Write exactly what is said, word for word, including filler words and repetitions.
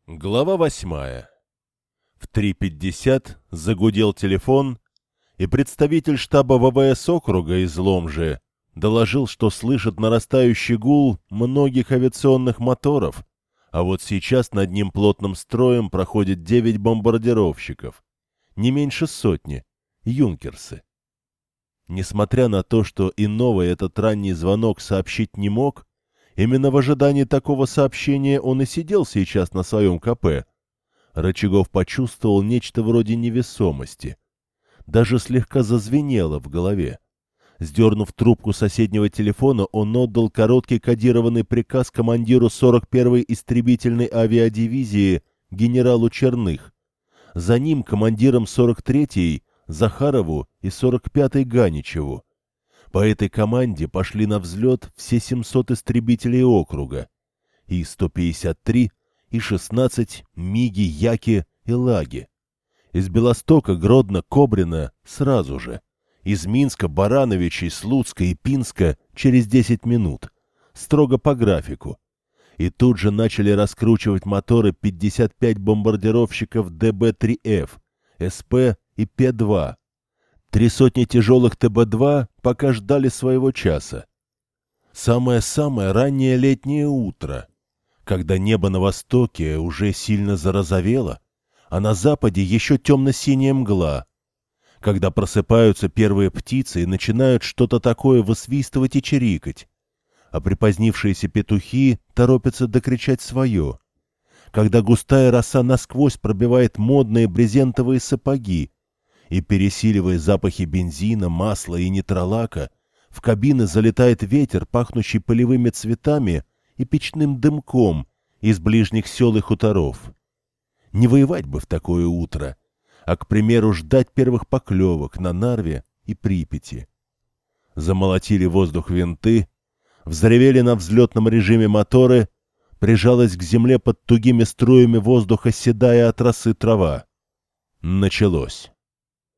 Глава восьмая. В три пятьдесят загудел телефон, и представитель штаба ВВС округа из Ломжи доложил, что слышит нарастающий гул многих авиационных моторов, а вот сейчас над ним плотным строем проходит девять бомбардировщиков, не меньше сотни, юнкерсы. Несмотря на то, что иного этот ранний звонок сообщить не мог, именно в ожидании такого сообщения он и сидел сейчас на своем КП. Рычагов почувствовал нечто вроде невесомости. Даже слегка зазвенело в голове. Сдернув трубку соседнего телефона, он отдал короткий кодированный приказ командиру сорок первой истребительной авиадивизии генералу Черных. За ним командирам сорок третьей Захарову и сорок пятой Ганичеву. По этой команде пошли на взлет все семьсот истребителей округа. И сто пятьдесят три, и шестнадцать Миги, Яки и Лаги. Из Белостока, Гродно, Кобрина сразу же. Из Минска, Барановичей, Слуцка и Пинска через десять минут. Строго по графику. И тут же начали раскручивать моторы пятьдесят пять бомбардировщиков Дэ Бэ три Эф, Эс Пэ и Пэ два. Три сотни тяжелых Тэ Бэ два пока ждали своего часа. Самое-самое раннее летнее утро, когда небо на востоке уже сильно зарозовело, а на западе еще темно-синяя мгла, когда просыпаются первые птицы и начинают что-то такое высвистывать и чирикать, а припозднившиеся петухи торопятся докричать свое, когда густая роса насквозь пробивает модные брезентовые сапоги, и, пересиливая запахи бензина, масла и нитролака, в кабины залетает ветер, пахнущий полевыми цветами и печным дымком из ближних сел и хуторов. Не воевать бы в такое утро, а, к примеру, ждать первых поклевок на Нарве и Припяти. Замолотили воздух винты, взревели на взлетном режиме моторы, прижалась к земле под тугими струями воздуха седая от росы трава. Началось.